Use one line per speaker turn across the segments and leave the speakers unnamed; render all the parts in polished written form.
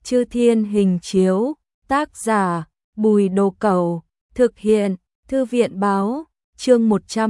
Chư Thiên Hình Chiếu, tác giả, Bùi Đồ Cẩu, thực hiện, Thư viện Báo, chương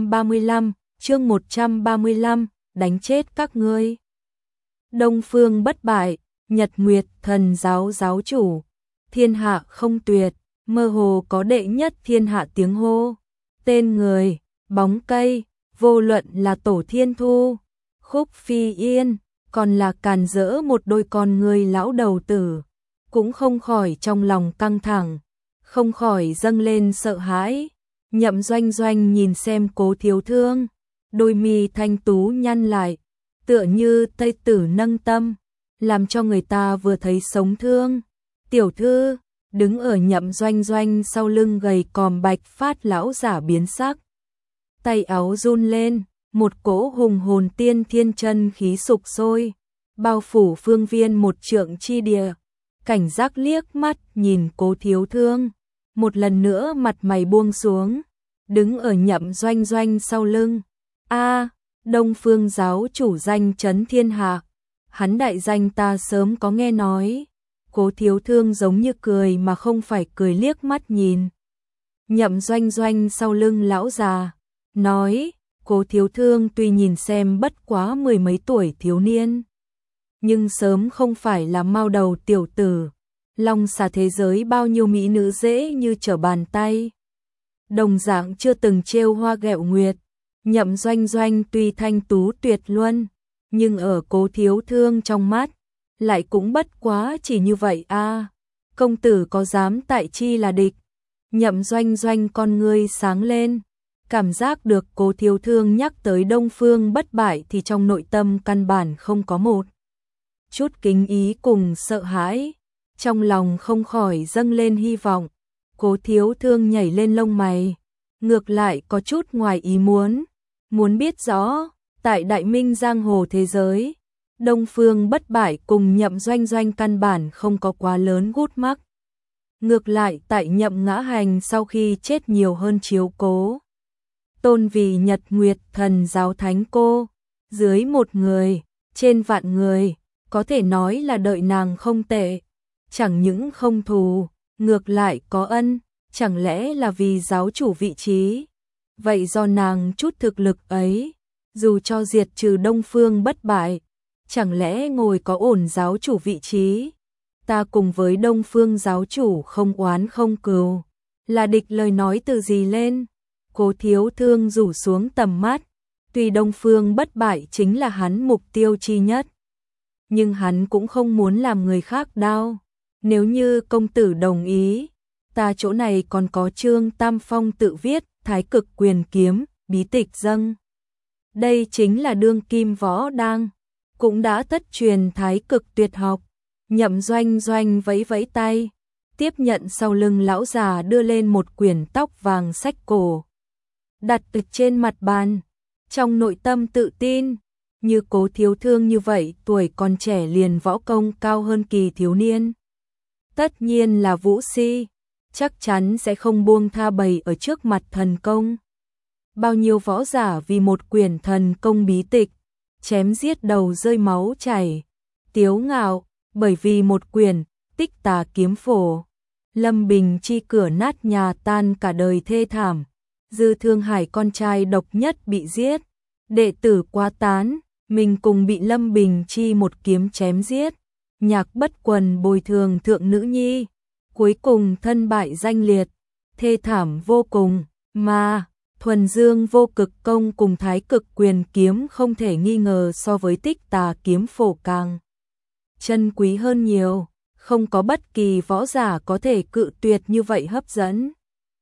135, đánh chết các ngươi. Đông Phương bất bại, Nhật Nguyệt Thần giáo giáo chủ, thiên hạ không tuyệt, mơ hồ có đệ nhất thiên hạ tiếng hô. Tên người, bóng cây, vô luận là Tổ Thiên Thu, Khúc Phi Yên, còn là Càn Dỡ một đôi con người lão đầu tử, cũng không khỏi trong lòng căng thẳng, không khỏi dâng lên sợ hãi. Nhậm Doanh Doanh nhìn xem Cố Thiếu Thương, đôi mi thanh tú nhăn lại, tựa như tây tử nâng tâm, làm cho người ta vừa thấy sống thương. Tiểu thư, đứng ở Nhậm Doanh Doanh sau lưng gầy còm bạch phát lão giả biến sắc. Tay áo run lên, một cỗ hùng hồn tiên thiên chân khí sục sôi, bao phủ phương viên một trượng chi địa. Cảnh giác liếc mắt nhìn Cố Thiếu Thương, một lần nữa mặt mày buông xuống, đứng ở Nhậm Doanh Doanh sau lưng. Đông Phương giáo chủ danh chấn thiên hạ, hắn đại danh ta sớm có nghe nói. Cố Thiếu Thương giống như cười mà không phải cười liếc mắt nhìn Nhậm Doanh Doanh sau lưng lão già, nói, Cố Thiếu Thương tuy nhìn xem bất quá mười mấy tuổi thiếu niên, nhưng sớm không phải là mao đầu tiểu tử, long xà thế giới bao nhiêu mỹ nữ dễ như trở bàn tay. Đồng dạng chưa từng trêu hoa ghẹo nguyệt, Nhậm Doanh Doanh tuy thanh tú tuyệt luân, nhưng ở Cố Thiếu Thương trong mắt, lại cũng bất quá chỉ như vậy a. Công tử có dám tại chi là địch? Nhậm Doanh Doanh con ngươi sáng lên, cảm giác được Cố Thiếu Thương nhắc tới Đông Phương bất bại thì trong nội tâm căn bản không có một chút kính ý cùng sợ hãi, trong lòng không khỏi dâng lên hy vọng. Cố Thiếu Thương nhảy lên lông mày, ngược lại có chút ngoài ý muốn biết rõ, tại Đại Minh giang hồ thế giới, Đông Phương bất bại cùng Nhậm Doanh Doanh căn bản không có quá lớn gút mắc. Ngược lại tại Nhậm Ngã Hành sau khi chết nhiều hơn chiếu cố. Tôn vì Nhật Nguyệt Thần giáo thánh cô, dưới một người, trên vạn người, có thể nói là đợi nàng không tệ. Chẳng những không thù, ngược lại có ân, chẳng lẽ là vì giáo chủ vị trí. Vậy do nàng chút thực lực ấy, dù cho diệt trừ Đông Phương bất bại, chẳng lẽ ngồi có ổn giáo chủ vị trí. Ta cùng với Đông Phương giáo chủ không oán không cừu, là địch lời nói từ gì lên. Cố Thiếu Thương rủ xuống tầm mắt, tuy Đông Phương bất bại chính là hắn mục tiêu chi nhất, nhưng hắn cũng không muốn làm người khác đau. Nếu như công tử đồng ý, ta chỗ này còn có chương Tam Phong tự viết Thái Cực Quyền Kiếm bí tịch dâng. Đây chính là đương kim võ đang, cũng đã thất truyền Thái Cực tuyệt học. Nhậm Doanh Doanh vẫy vẫy tay, tiếp nhận sau lưng lão già đưa lên một quyển tóc vàng sách cổ, đặt trên mặt bàn, trong nội tâm tự tin, như Cố Thiếu Thương như vậy tuổi còn trẻ liền võ công cao hơn kỳ thiếu niên, tất nhiên là vũ si, chắc chắn sẽ không buông tha bày ở trước mặt thần công. Bao nhiêu võ giả vì một quyển thần công bí tịch, chém giết đầu rơi máu chảy, tiếu ngạo, bởi vì một quyển Tích Tà Kiếm Phổ, Lâm Bình Chi cửa nát nhà tan cả đời thê thảm, Dư Thương Hải con trai độc nhất bị giết, đệ tử quá tán, mình cùng bị Lâm Bình Chi một kiếm chém giết, Nhạc Bất Quần bồi thường thượng nữ nhi, cuối cùng thân bại danh liệt, thê thảm vô cùng, mà Thuần Dương Vô Cực Công cùng Thái Cực Quyền Kiếm không thể nghi ngờ so với Tích Tà Kiếm Phổ càng chân quý hơn nhiều, không có bất kỳ võ giả có thể cự tuyệt như vậy hấp dẫn.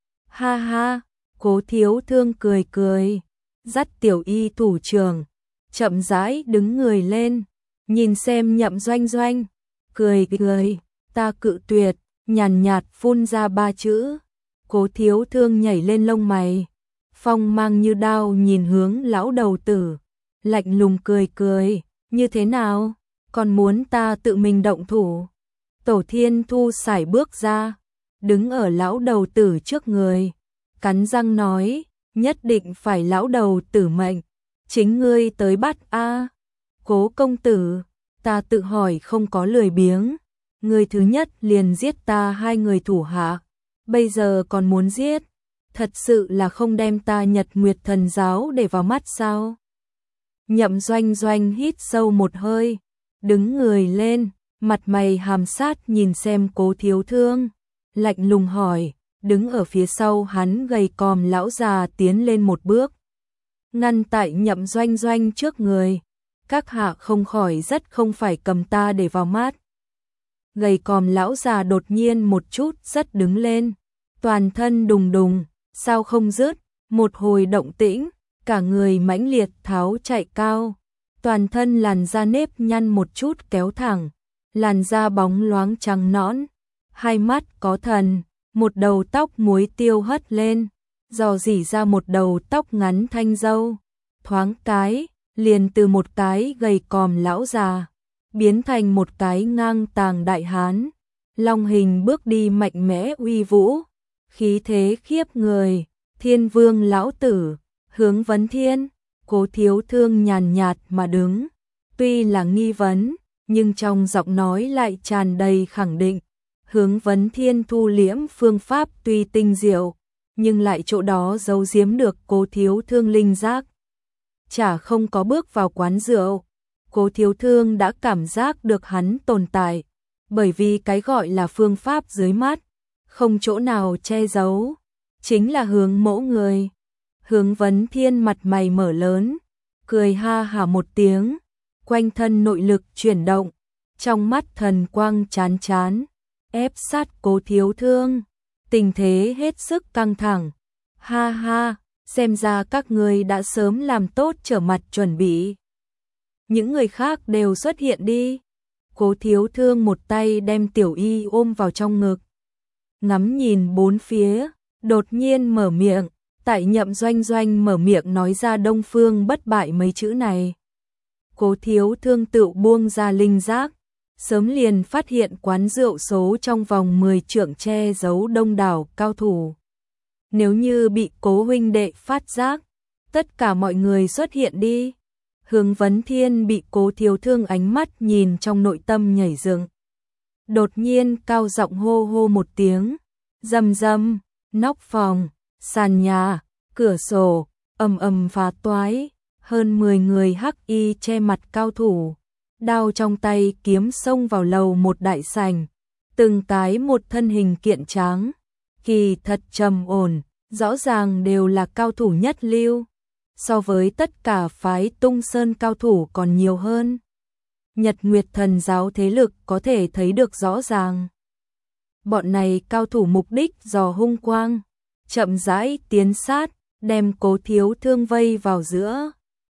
Ha ha, Cố Thiếu Thương cười cười, dắt Tiểu Y thủ trưởng, chậm rãi đứng người lên, nhìn xem Nhậm Doanh Doanh, cười cười, ta cự tuyệt, nhàn nhạt phun ra ba chữ. Cố Thiếu Thương nhảy lên lông mày, phong mang như đao nhìn hướng lão đầu tử, lạnh lùng cười cười, như thế nào, còn muốn ta tự mình động thủ? Tổ Thiên Thu sải bước ra, đứng ở lão đầu tử trước người, cắn răng nói, nhất định phải lão đầu tử mệnh, chính ngươi tới bắt a. Cố công tử, ta tự hỏi không có lười biếng, người thứ nhất liền giết ta 2 người thủ hạ, bây giờ còn muốn giết, thật sự là không đem ta Nhật Nguyệt Thần Giáo để vào mắt sao? Nhậm Doanh Doanh hít sâu một hơi, đứng người lên, mặt mày hàm sát nhìn xem Cố Thiếu Thương, lạnh lùng hỏi, đứng ở phía sau hắn gầy còm lão già tiến lên một bước, ngăn tại Nhậm Doanh Doanh trước người, các hạ không khỏi rất không phải cầm ta để vào mắt. Gầy còm lão già đột nhiên một chút rất đứng lên, toàn thân đùng đùng, sao không dứt, một hồi động tĩnh, cả người mãnh liệt tháo chạy cao, toàn thân làn da nếp nhăn một chút kéo thẳng, làn da bóng loáng trắng nõn, hai mắt có thần, một đầu tóc muối tiêu hất lên, dò dỉ ra một đầu tóc ngắn thanh râu, thoáng cái, liền từ một cái gầy còm lão già, biến thành một cái ngang tàng đại hán, long hình bước đi mạnh mẽ uy vũ, khí thế khiếp người, Thiên Vương lão tử, Hướng Vấn Thiên, Cố Thiếu Thương nhàn nhạt mà đứng, tuy là nghi vấn, nhưng trong giọng nói lại tràn đầy khẳng định. Hướng Vấn Thiên thu liễm phương pháp tuy tinh diệu, nhưng lại chỗ đó giấu giếm được Cố Thiếu Thương linh giác. Chả không có bước vào quán rượu, Cố Thiếu Thương đã cảm giác được hắn tồn tại, bởi vì cái gọi là phương pháp dưới mắt, không chỗ nào che giấu, chính là hướng mẫu người. Hướng Vấn Thiên mặt mày mở lớn, cười ha hả một tiếng, quanh thân nội lực chuyển động, trong mắt thần quang chán chán, ép sát Cố Thiếu Thương, tình thế hết sức căng thẳng. Ha ha, xem ra các ngươi đã sớm làm tốt trở mặt chuẩn bị. Những người khác đều xuất hiện đi. Cố Thiếu Thương một tay đem Tiểu Y ôm vào trong ngực, ngắm nhìn bốn phía, đột nhiên mở miệng, tại Nhậm Doanh Doanh mở miệng nói ra Đông Phương bất bại mấy chữ này. Cố Thiếu Thương tự buông ra linh giác, sớm liền phát hiện quán rượu số trong vòng 10 trượng che giấu đông đảo cao thủ. Nếu như bị Cố huynh đệ phát giác, tất cả mọi người xuất hiện đi. Hướng Vấn Thiên bị Cố Thiếu Thương ánh mắt nhìn trong nội tâm nhảy dựng. Đột nhiên cao giọng hô hô một tiếng, rầm rầm, nóc phòng, sàn nhà, cửa sổ, ầm ầm phá toái, hơn 10 người hắc y che mặt cao thủ, đao trong tay kiếm xông vào lầu một đại sảnh, từng cái một thân hình kiện tráng, kỳ thật trầm ổn, rõ ràng đều là cao thủ nhất lưu, so với tất cả phái Tung Sơn cao thủ còn nhiều hơn. Nhật Nguyệt Thần Giáo thế lực có thể thấy được rõ ràng. Bọn này cao thủ mục đích dò hung quang, chậm rãi tiến sát, đem Cố Thiếu Thương vây vào giữa.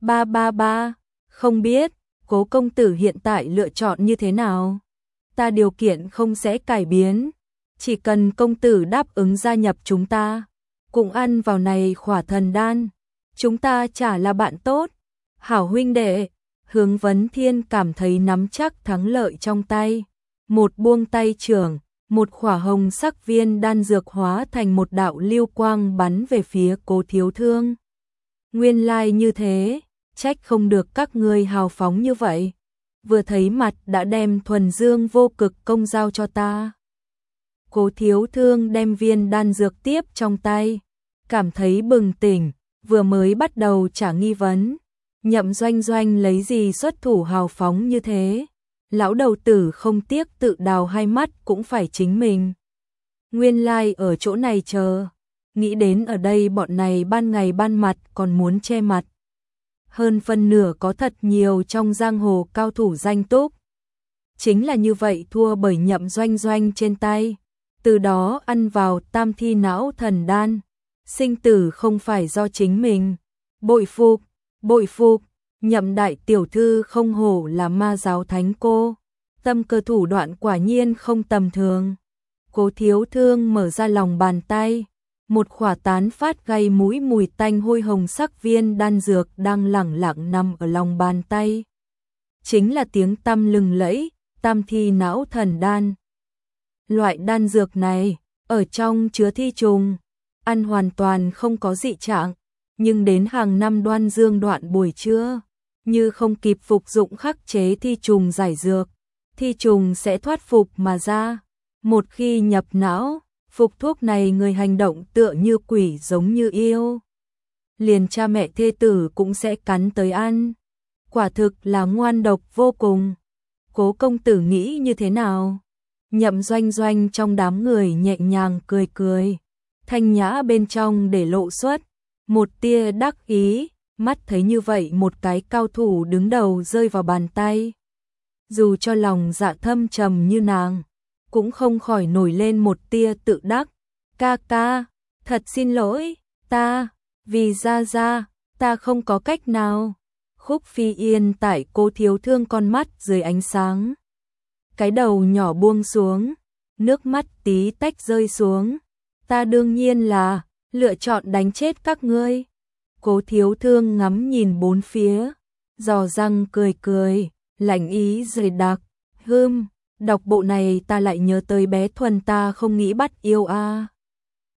Ba, không biết, Cố công tử hiện tại lựa chọn như thế nào? Ta điều kiện không sẽ cải biến, chỉ cần công tử đáp ứng gia nhập chúng ta, cùng ăn vào này khỏa thần đan, chúng ta chả là bạn tốt. Hảo huynh đệ, Hướng Vấn Thiên cảm thấy nắm chắc thắng lợi trong tay, một buông tay trưởng, một khỏa hồng sắc viên đan dược hóa thành một đạo lưu quang bắn về phía Cố Thiếu Thương. Nguyên lai như thế, trách không được các ngươi hào phóng như vậy, vừa thấy mặt đã đem thuần dương vô cực công giao cho ta. Cố Thiếu Thương đem viên đan dược tiếp trong tay, cảm thấy bừng tỉnh, vừa mới bắt đầu trả nghi vấn. Nhậm Doanh Doanh lấy gì xuất thủ hào phóng như thế? Lão đầu tử không tiếc tự đào hai mắt cũng phải chính mình. Nguyên lai ở chỗ này chờ, nghĩ đến ở đây bọn này ban ngày ban mặt còn muốn che mặt. Hơn phân nửa có thật nhiều trong giang hồ cao thủ danh túc. Chính là như vậy thua bởi Nhậm Doanh Doanh trên tay, từ đó ăn vào tam thi não thần đan, sinh tử không phải do chính mình. Bội phục, Nhậm đại tiểu thư không hổ là ma giáo thánh cô, tâm cơ thủ đoạn quả nhiên không tầm thường. Cố Thiếu Thương mở ra lòng bàn tay, một khỏa tán phát gây mũi mùi tanh hôi hồng sắc viên đan dược đang lẳng lặng nằm ở lòng bàn tay. Chính là tiếng tăm lừng lẫy, tam thi não thần đan. Loại đan dược này, ở trong chứa thi trùng, ăn hoàn toàn không có dị trạng, nhưng đến hàng năm Đoan Dương đoạn buổi trưa, như không kịp phục dụng khắc chế thi trùng giải dược, thi trùng sẽ thoát phục mà ra. Một khi nhập não, phục thuốc này người hành động tựa như quỷ giống như yêu. Liền cha mẹ thê tử cũng sẽ cắn tới ăn. Quả thực là ngoan độc vô cùng. Cố công tử nghĩ như thế nào? Nhậm Doanh Doanh trong đám người nhẹ nhàng cười cười. Thanh nhã bên trong để lộ xuất một tia đắc ý, mắt thấy như vậy một cái cao thủ đứng đầu rơi vào bàn tay. Dù cho lòng dạ thâm trầm như nàng, cũng không khỏi nổi lên một tia tự đắc. Ca ca, thật xin lỗi, vì Gia Gia, ta không có cách nào. Khúc Phi Yên tại Cố Thiếu Thương con mắt dưới ánh sáng. Cái đầu nhỏ buông xuống, nước mắt tí tách rơi xuống. Ta đương nhiên là lựa chọn đánh chết các ngươi. Cố Thiếu Thương ngắm nhìn bốn phía, giò răng cười cười, lạnh ý dày đặc. Đọc bộ này ta lại nhớ tới bé Thuần ta không nghĩ bắt yêu a.